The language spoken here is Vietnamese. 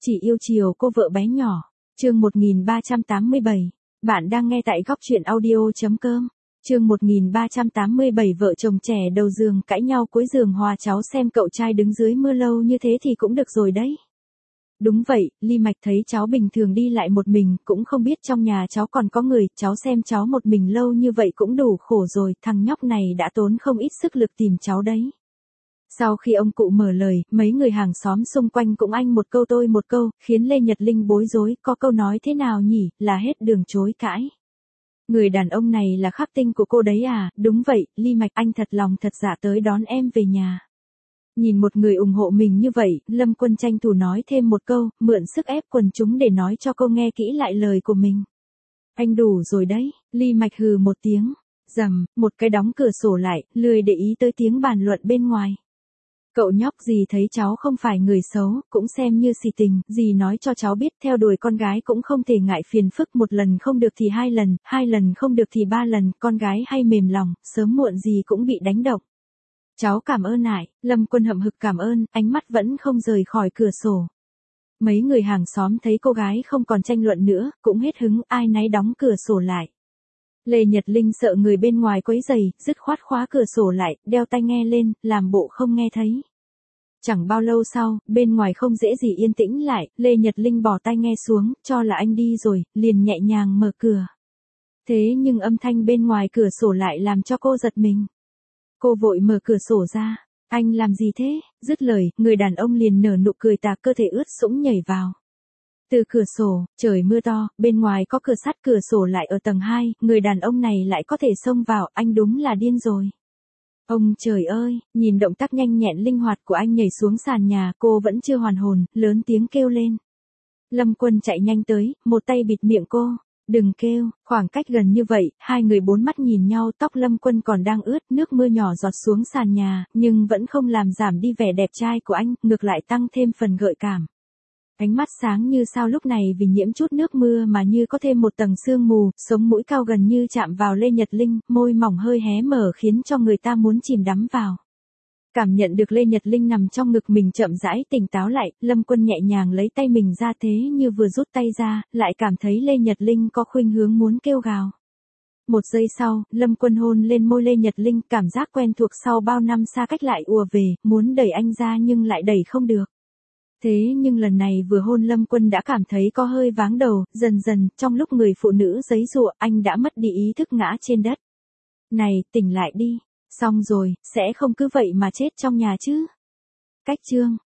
Chỉ yêu chiều cô vợ bé nhỏ. Chương 1387. Bạn đang nghe tại góc truyện audio.com. Chương 1387 vợ chồng trẻ đầu giường cãi nhau cuối giường hòa cháu xem cậu trai đứng dưới mưa lâu như thế thì cũng được rồi đấy. Đúng vậy, Ly Mạch thấy cháu bình thường đi lại một mình, cũng không biết trong nhà cháu còn có người, cháu xem cháu một mình lâu như vậy cũng đủ khổ rồi, thằng nhóc này đã tốn không ít sức lực tìm cháu đấy. Sau khi ông cụ mở lời, mấy người hàng xóm xung quanh cũng anh một câu tôi một câu, khiến Lê Nhật Linh bối rối, có câu nói thế nào nhỉ, là hết đường chối cãi. Người đàn ông này là khắc tinh của cô đấy à, đúng vậy, Ly Mạch anh thật lòng thật dạ tới đón em về nhà. Nhìn một người ủng hộ mình như vậy, Lâm Quân tranh thủ nói thêm một câu, mượn sức ép quần chúng để nói cho cô nghe kỹ lại lời của mình. Anh đủ rồi đấy, Ly Mạch hừ một tiếng, rầm, một cái đóng cửa sổ lại, lười để ý tới tiếng bàn luận bên ngoài. Cậu nhóc gì thấy cháu không phải người xấu, cũng xem như xì tình, gì nói cho cháu biết theo đuổi con gái cũng không thể ngại phiền phức, một lần không được thì hai lần không được thì ba lần, con gái hay mềm lòng, sớm muộn gì cũng bị đánh động. Cháu cảm ơn ải, Lâm Quân hậm hực cảm ơn, ánh mắt vẫn không rời khỏi cửa sổ. Mấy người hàng xóm thấy cô gái không còn tranh luận nữa, cũng hết hứng, ai nấy đóng cửa sổ lại. Lê Nhật Linh sợ người bên ngoài quấy rầy, dứt khoát khóa cửa sổ lại, đeo tai nghe lên, làm bộ không nghe thấy. Chẳng bao lâu sau, bên ngoài không dễ gì yên tĩnh lại, Lê Nhật Linh bỏ tai nghe xuống, cho là anh đi rồi, liền nhẹ nhàng mở cửa. Thế nhưng âm thanh bên ngoài cửa sổ lại làm cho cô giật mình. Cô vội mở cửa sổ ra, anh làm gì thế, dứt lời, người đàn ông liền nở nụ cười tà, cơ thể ướt sũng nhảy vào. Từ cửa sổ, trời mưa to, bên ngoài có cửa sắt, cửa sổ lại ở tầng 2, người đàn ông này lại có thể xông vào, anh đúng là điên rồi. Ông trời ơi, nhìn động tác nhanh nhẹn linh hoạt của anh nhảy xuống sàn nhà, cô vẫn chưa hoàn hồn, lớn tiếng kêu lên. Lâm Quân chạy nhanh tới, một tay bịt miệng cô. Đừng kêu, khoảng cách gần như vậy, hai người bốn mắt nhìn nhau, tóc Lâm Quân còn đang ướt, nước mưa nhỏ giọt xuống sàn nhà, nhưng vẫn không làm giảm đi vẻ đẹp trai của anh, ngược lại tăng thêm phần gợi cảm. Ánh mắt sáng như sao lúc này vì nhiễm chút nước mưa mà như có thêm một tầng sương mù, sống mũi cao gần như chạm vào Lê Nhật Linh, môi mỏng hơi hé mở khiến cho người ta muốn chìm đắm vào. Cảm nhận được Lê Nhật Linh nằm trong ngực mình chậm rãi tỉnh táo lại, Lâm Quân nhẹ nhàng lấy tay mình ra thế như vừa rút tay ra, lại cảm thấy Lê Nhật Linh có khuynh hướng muốn kêu gào. Một giây sau, Lâm Quân hôn lên môi Lê Nhật Linh, cảm giác quen thuộc sau bao năm xa cách lại ùa về, muốn đẩy anh ra nhưng lại đẩy không được. Thế nhưng lần này vừa hôn Lâm Quân đã cảm thấy có hơi váng đầu, dần dần, trong lúc người phụ nữ giãy giụa, anh đã mất đi ý thức ngã trên đất. Này, tỉnh lại đi. Xong rồi, sẽ không cứ vậy mà chết trong nhà chứ. Cách chương.